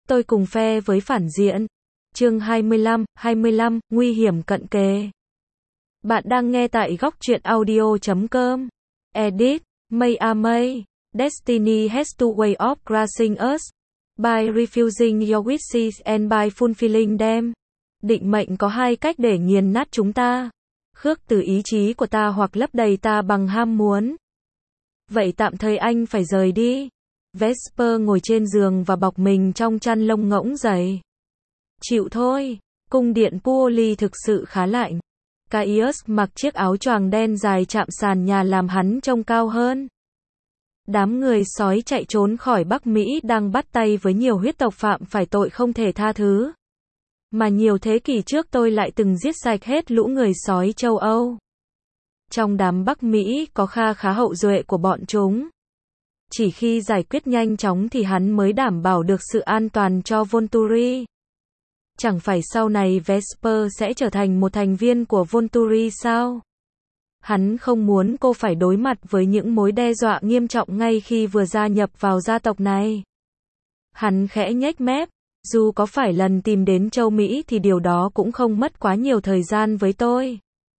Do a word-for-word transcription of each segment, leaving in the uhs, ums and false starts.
Tôi cùng phe với phản diện. Chương hai mươi lăm, hai mươi lăm, nguy hiểm cận kề. Bạn đang nghe tại góc truyện audio chấm com. Edit, May a May. Destiny has two way of grasping us. By refusing your wishes and by fulfilling them. Định mệnh có hai cách để nghiền nát chúng ta. Khước từ ý chí của ta hoặc lấp đầy ta bằng ham muốn. Vậy tạm thời anh phải rời đi. Vesper ngồi trên giường và bọc mình trong chăn lông ngỗng dày. Chịu thôi, cung điện Puoli thực sự khá lạnh. Caius mặc chiếc áo choàng đen dài chạm sàn nhà làm hắn trông cao hơn. Đám người sói chạy trốn khỏi Bắc Mỹ đang bắt tay với nhiều huyết tộc phạm phải tội không thể tha thứ. Mà nhiều thế kỷ trước tôi lại từng giết sạch hết lũ người sói châu Âu. Trong đám Bắc Mỹ có kha khá hậu duệ của bọn chúng. Chỉ khi giải quyết nhanh chóng thì hắn mới đảm bảo được sự an toàn cho Volturi. Chẳng phải sau này Vesper sẽ trở thành một thành viên của Volturi sao? Hắn không muốn cô phải đối mặt với những mối đe dọa nghiêm trọng ngay khi vừa gia nhập vào gia tộc này. Hắn khẽ nhếch mép, dù có phải lần tìm đến châu Mỹ thì điều đó cũng không mất quá nhiều thời gian với tôi.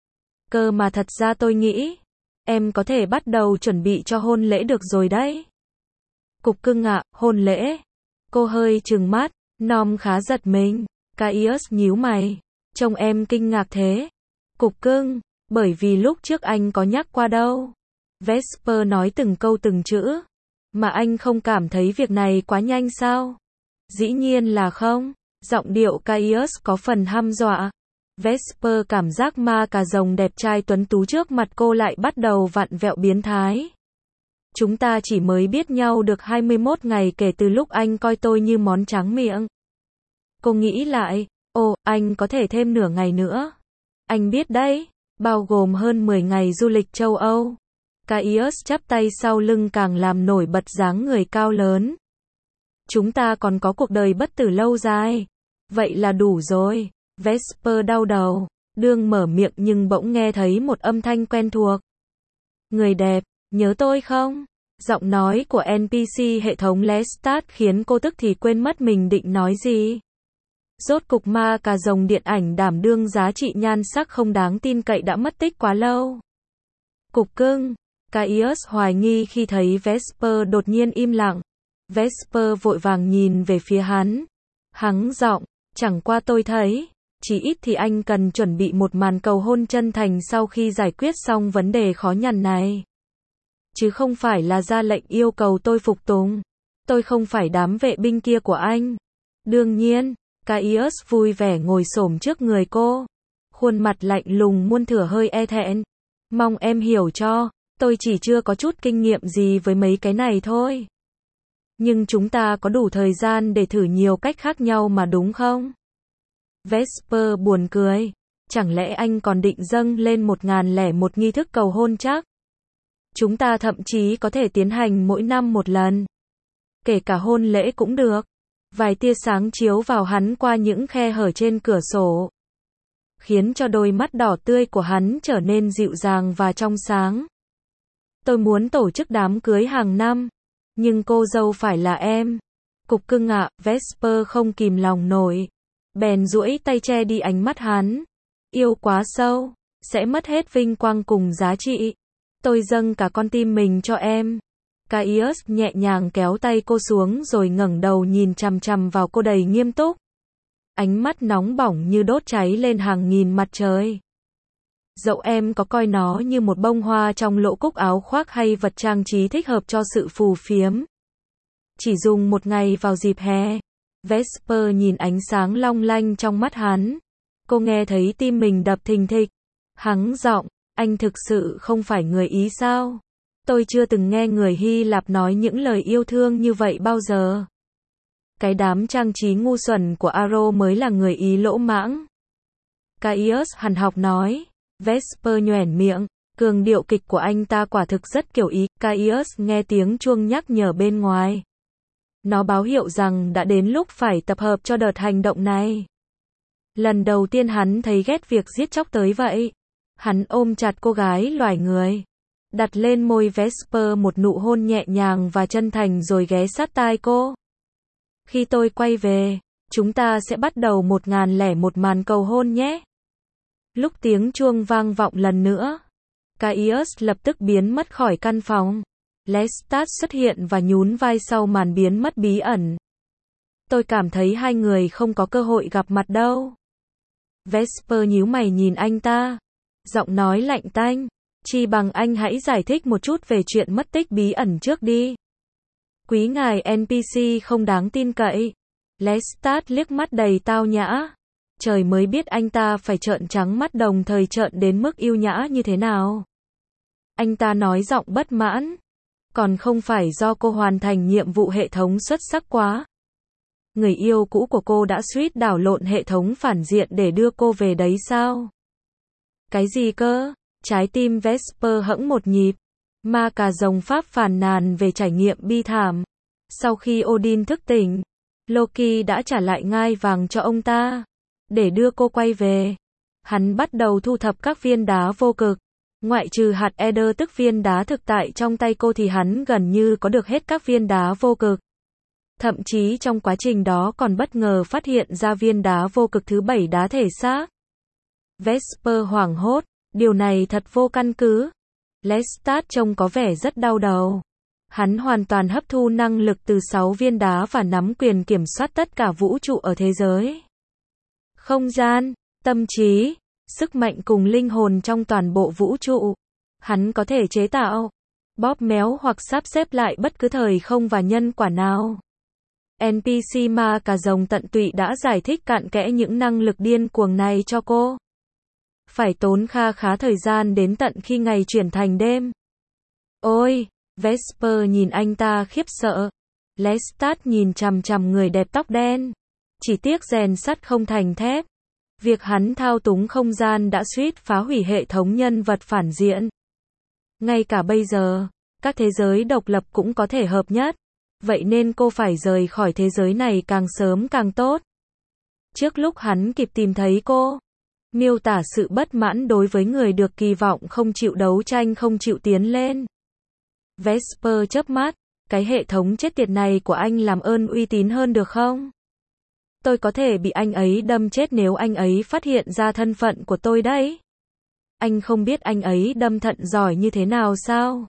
Cơ mà thật ra tôi nghĩ, em có thể bắt đầu chuẩn bị cho hôn lễ được rồi đấy. Cục cưng ạ, hôn lễ. Cô hơi trừng mắt, Nom khá giật mình. Caius nhíu mày. Trông em kinh ngạc thế. Cục cưng, bởi vì lúc trước anh có nhắc qua đâu. Vesper nói từng câu từng chữ. Mà anh không cảm thấy việc này quá nhanh sao? Dĩ nhiên là không. Giọng điệu Caius có phần hăm dọa. Vesper cảm giác ma cà rồng đẹp trai tuấn tú trước mặt cô lại bắt đầu vặn vẹo biến thái. Chúng ta chỉ mới biết nhau được hai mươi mốt ngày kể từ lúc anh coi tôi như món tráng miệng. Cô nghĩ lại, ồ, anh có thể thêm nửa ngày nữa. Anh biết đấy, bao gồm hơn mười ngày du lịch châu Âu. Caius chắp tay sau lưng càng làm nổi bật dáng người cao lớn. Chúng ta còn có cuộc đời bất tử lâu dài. Vậy là đủ rồi. Vesper đau đầu, đương mở miệng nhưng bỗng nghe thấy một âm thanh quen thuộc. Người đẹp, nhớ tôi không? Giọng nói của en pê xê hệ thống Lestat khiến cô tức thì quên mất mình định nói gì. Rốt cục ma cà rồng điện ảnh đảm đương giá trị nhan sắc không đáng tin cậy đã mất tích quá lâu. Cục cưng, Caius hoài nghi khi thấy Vesper đột nhiên im lặng. Vesper vội vàng nhìn về phía hắn. Hắng giọng, chẳng qua tôi thấy, chỉ ít thì anh cần chuẩn bị một màn cầu hôn chân thành sau khi giải quyết xong vấn đề khó nhằn này. Chứ không phải là ra lệnh yêu cầu tôi phục tùng. Tôi không phải đám vệ binh kia của anh. Đương nhiên, Caius vui vẻ ngồi xổm trước người cô. Khuôn mặt lạnh lùng muôn thửa hơi e thẹn. Mong em hiểu cho, tôi chỉ chưa có chút kinh nghiệm gì với mấy cái này thôi. Nhưng chúng ta có đủ thời gian để thử nhiều cách khác nhau mà đúng không? Vesper buồn cười. Chẳng lẽ anh còn định dâng lên một ngàn lẻ một nghi thức cầu hôn chắc? Chúng ta thậm chí có thể tiến hành mỗi năm một lần. Kể cả hôn lễ cũng được. Vài tia sáng chiếu vào hắn qua những khe hở trên cửa sổ. Khiến cho đôi mắt đỏ tươi của hắn trở nên dịu dàng và trong sáng. Tôi muốn tổ chức đám cưới hàng năm. Nhưng cô dâu phải là em. Cục cưng ạ, Vesper không kìm lòng nổi. Bèn duỗi tay che đi ánh mắt hắn. Yêu quá sâu, sẽ mất hết vinh quang cùng giá trị. Tôi dâng cả con tim mình cho em. Caius nhẹ nhàng kéo tay cô xuống rồi ngẩng đầu nhìn chằm chằm vào cô đầy nghiêm túc. Ánh mắt nóng bỏng như đốt cháy lên hàng nghìn mặt trời. Dẫu em có coi nó như một bông hoa trong lỗ cúc áo khoác hay vật trang trí thích hợp cho sự phù phiếm. Chỉ dùng một ngày vào dịp hè. Vesper nhìn ánh sáng long lanh trong mắt hắn. Cô nghe thấy tim mình đập thình thịch. Hắng giọng, anh thực sự không phải người Ý sao? Tôi chưa từng nghe người Hy Lạp nói những lời yêu thương như vậy bao giờ. Cái đám trang trí ngu xuẩn của Aro mới là người Ý lỗ mãng. Caius hằn học nói. Vesper nhoẻn miệng. Cường điệu kịch của anh ta quả thực rất kiểu Ý. Caius nghe tiếng chuông nhắc nhở bên ngoài. Nó báo hiệu rằng đã đến lúc phải tập hợp cho đợt hành động này. Lần đầu tiên hắn thấy ghét việc giết chóc tới vậy. Hắn ôm chặt cô gái loài người. Đặt lên môi Vesper một nụ hôn nhẹ nhàng và chân thành rồi ghé sát tai cô. Khi tôi quay về, chúng ta sẽ bắt đầu một ngàn lẻ một màn cầu hôn nhé. Lúc tiếng chuông vang vọng lần nữa, Caius lập tức biến mất khỏi căn phòng. Lestat xuất hiện và nhún vai sau màn biến mất bí ẩn. Tôi cảm thấy hai người không có cơ hội gặp mặt đâu. Vesper nhíu mày nhìn anh ta. Giọng nói lạnh tanh. Chi bằng anh hãy giải thích một chút về chuyện mất tích bí ẩn trước đi. Quý ngài en pê xê không đáng tin cậy. Lestat liếc mắt đầy tao nhã. Trời mới biết anh ta phải trợn trắng mắt đồng thời trợn đến mức yêu nhã như thế nào. Anh ta nói giọng bất mãn. Còn không phải do cô hoàn thành nhiệm vụ hệ thống xuất sắc quá. Người yêu cũ của cô đã suýt đảo lộn hệ thống phản diện để đưa cô về đấy sao? Cái gì cơ? Trái tim Vesper hẫng một nhịp. Ma cà rồng Pháp phàn nàn về trải nghiệm bi thảm. Sau khi Odin thức tỉnh, Loki đã trả lại ngai vàng cho ông ta. Để đưa cô quay về, hắn bắt đầu thu thập các viên đá vô cực. Ngoại trừ hạt Eder tức viên đá thực tại trong tay cô thì hắn gần như có được hết các viên đá vô cực. Thậm chí trong quá trình đó còn bất ngờ phát hiện ra viên đá vô cực thứ bảy đá thể xác. Vesper hoảng hốt, điều này thật vô căn cứ. Lestat trông có vẻ rất đau đầu. Hắn hoàn toàn hấp thu năng lực từ sáu viên đá và nắm quyền kiểm soát tất cả vũ trụ ở thế giới. Không gian, tâm trí, sức mạnh cùng linh hồn trong toàn bộ vũ trụ. Hắn có thể chế tạo, bóp méo hoặc sắp xếp lại bất cứ thời không và nhân quả nào. en pê xê ma cà rồng tận tụy đã giải thích cặn kẽ những năng lực điên cuồng này cho cô. Phải tốn kha khá thời gian đến tận khi ngày chuyển thành đêm. Ôi, Vesper nhìn anh ta khiếp sợ. Lestat nhìn chằm chằm người đẹp tóc đen. Chỉ tiếc rèn sắt không thành thép. Việc hắn thao túng không gian đã suýt phá hủy hệ thống nhân vật phản diện. Ngay cả bây giờ, các thế giới độc lập cũng có thể hợp nhất. Vậy nên cô phải rời khỏi thế giới này càng sớm càng tốt. Trước lúc hắn kịp tìm thấy cô, miêu tả sự bất mãn đối với người được kỳ vọng không chịu đấu tranh không chịu tiến lên. Vesper chớp mắt, cái hệ thống chết tiệt này của anh làm ơn uy tín hơn được không? Tôi có thể bị anh ấy đâm chết nếu anh ấy phát hiện ra thân phận của tôi đấy. Anh không biết anh ấy đâm thận giỏi như thế nào sao?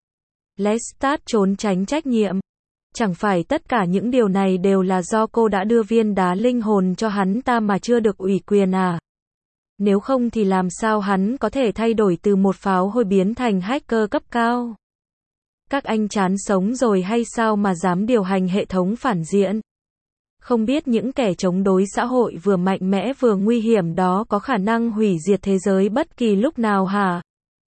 Lestat trốn tránh trách nhiệm. Chẳng phải tất cả những điều này đều là do cô đã đưa viên đá linh hồn cho hắn ta mà chưa được ủy quyền à? Nếu không thì làm sao hắn có thể thay đổi từ một pháo hôi biến thành hacker cấp cao? Các anh chán sống rồi hay sao mà dám điều hành hệ thống phản diện? Không biết những kẻ chống đối xã hội vừa mạnh mẽ vừa nguy hiểm đó có khả năng hủy diệt thế giới bất kỳ lúc nào hả?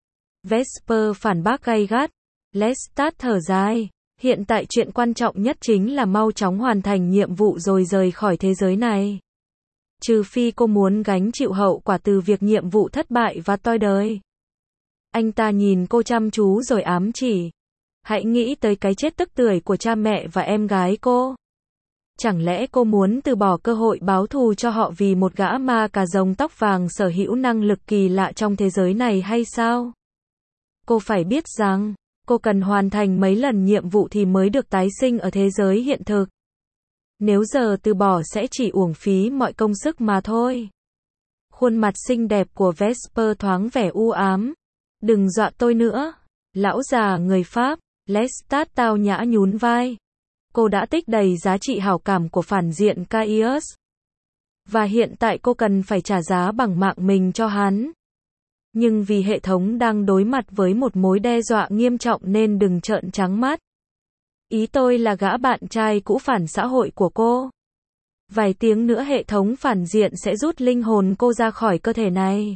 Vesper phản bác gay gắt. Lestat thở dài. Hiện tại chuyện quan trọng nhất chính là mau chóng hoàn thành nhiệm vụ rồi rời khỏi thế giới này. Trừ phi cô muốn gánh chịu hậu quả từ việc nhiệm vụ thất bại và toi đời. Anh ta nhìn cô chăm chú rồi ám chỉ. Hãy nghĩ tới cái chết tức tưởi của cha mẹ và em gái cô. Chẳng lẽ cô muốn từ bỏ cơ hội báo thù cho họ vì một gã ma cà rồng tóc vàng sở hữu năng lực kỳ lạ trong thế giới này hay sao? Cô phải biết rằng, cô cần hoàn thành mấy lần nhiệm vụ thì mới được tái sinh ở thế giới hiện thực. Nếu giờ từ bỏ sẽ chỉ uổng phí mọi công sức mà thôi. Khuôn mặt xinh đẹp của Vesper thoáng vẻ u ám. Đừng dọa tôi nữa. Lão già người Pháp, Lestat tao nhã nhún vai. Cô đã tích đầy giá trị hảo cảm của phản diện Caius. Và hiện tại cô cần phải trả giá bằng mạng mình cho hắn. Nhưng vì hệ thống đang đối mặt với một mối đe dọa nghiêm trọng nên đừng trợn trắng mắt. Ý tôi là gã bạn trai cũ phản xã hội của cô. Vài tiếng nữa hệ thống phản diện sẽ rút linh hồn cô ra khỏi cơ thể này.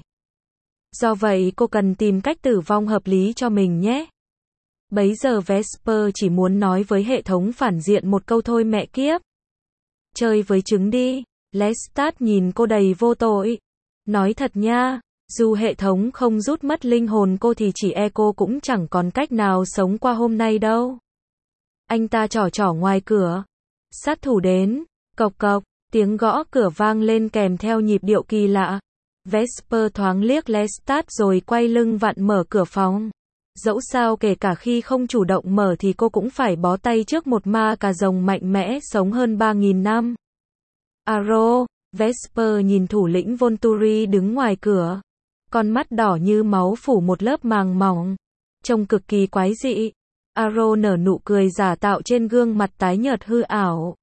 Do vậy cô cần tìm cách tử vong hợp lý cho mình nhé. Bấy giờ Vesper chỉ muốn nói với hệ thống phản diện một câu thôi mẹ kiếp. Chơi với trứng đi. Lestat nhìn cô đầy vô tội. Nói thật nha, dù hệ thống không rút mất linh hồn cô thì chỉ e cô cũng chẳng còn cách nào sống qua hôm nay đâu. Anh ta trỏ trỏ ngoài cửa. Sát thủ đến. Cộc cộc, tiếng gõ cửa vang lên kèm theo nhịp điệu kỳ lạ. Vesper thoáng liếc Lestat rồi quay lưng vặn mở cửa phòng. Dẫu sao kể cả khi không chủ động mở thì cô cũng phải bó tay trước một ma cà rồng mạnh mẽ sống hơn ba nghìn năm. Aro, Vesper nhìn thủ lĩnh Volturi đứng ngoài cửa. Con mắt đỏ như máu phủ một lớp màng mỏng. Trông cực kỳ quái dị. Aro nở nụ cười giả tạo trên gương mặt tái nhợt hư ảo.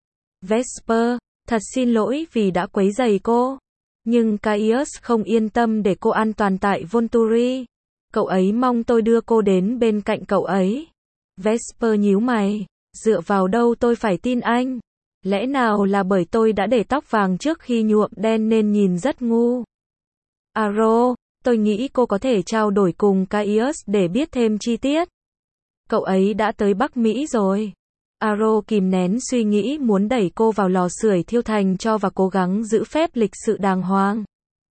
Vesper, thật xin lỗi vì đã quấy rầy cô. Nhưng Caius không yên tâm để cô an toàn tại Volturi. Cậu ấy mong tôi đưa cô đến bên cạnh cậu ấy. Vesper nhíu mày. Dựa vào đâu tôi phải tin anh? Lẽ nào là bởi tôi đã để tóc vàng trước khi nhuộm đen nên nhìn rất ngu? Aro, tôi nghĩ cô có thể trao đổi cùng Caius để biết thêm chi tiết. Cậu ấy đã tới Bắc Mỹ rồi. Aro kìm nén suy nghĩ muốn đẩy cô vào lò sưởi thiêu thành cho và cố gắng giữ phép lịch sự đàng hoàng.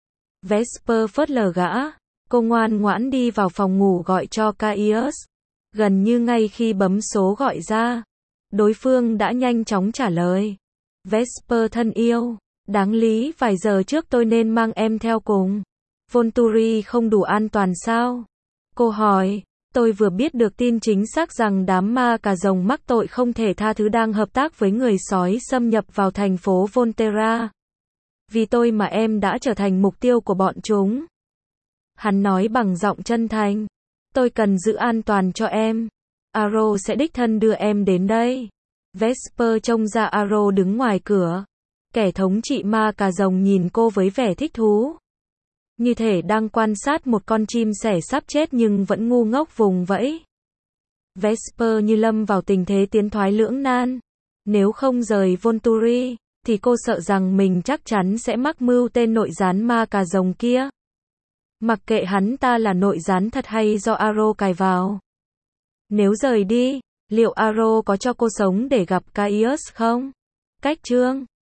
Vesper phớt lờ gã. Cô ngoan ngoãn đi vào phòng ngủ gọi cho Caius. Gần như ngay khi bấm số gọi ra, đối phương đã nhanh chóng trả lời. Vesper thân yêu, đáng lý vài giờ trước tôi nên mang em theo cùng. Volturi không đủ an toàn sao? Cô hỏi. Tôi vừa biết được tin chính xác rằng đám ma cà rồng mắc tội không thể tha thứ đang hợp tác với người sói xâm nhập vào thành phố Volterra. Vì tôi mà em đã trở thành mục tiêu của bọn chúng. Hắn nói bằng giọng chân thành. Tôi cần giữ an toàn cho em. Aro sẽ đích thân đưa em đến đây. Vesper trông ra Aro đứng ngoài cửa. Kẻ thống trị ma cà rồng nhìn cô với vẻ thích thú. Như thể đang quan sát một con chim sẻ sắp chết nhưng vẫn ngu ngốc vùng vẫy. Vesper như lâm vào tình thế tiến thoái lưỡng nan. Nếu không rời Volturi, thì cô sợ rằng mình chắc chắn sẽ mắc mưu tên nội gián ma cà rồng kia. Mặc kệ hắn ta là nội gián thật hay do Aro cài vào. Nếu rời đi, liệu Aro có cho cô sống để gặp Caius không? Cách chương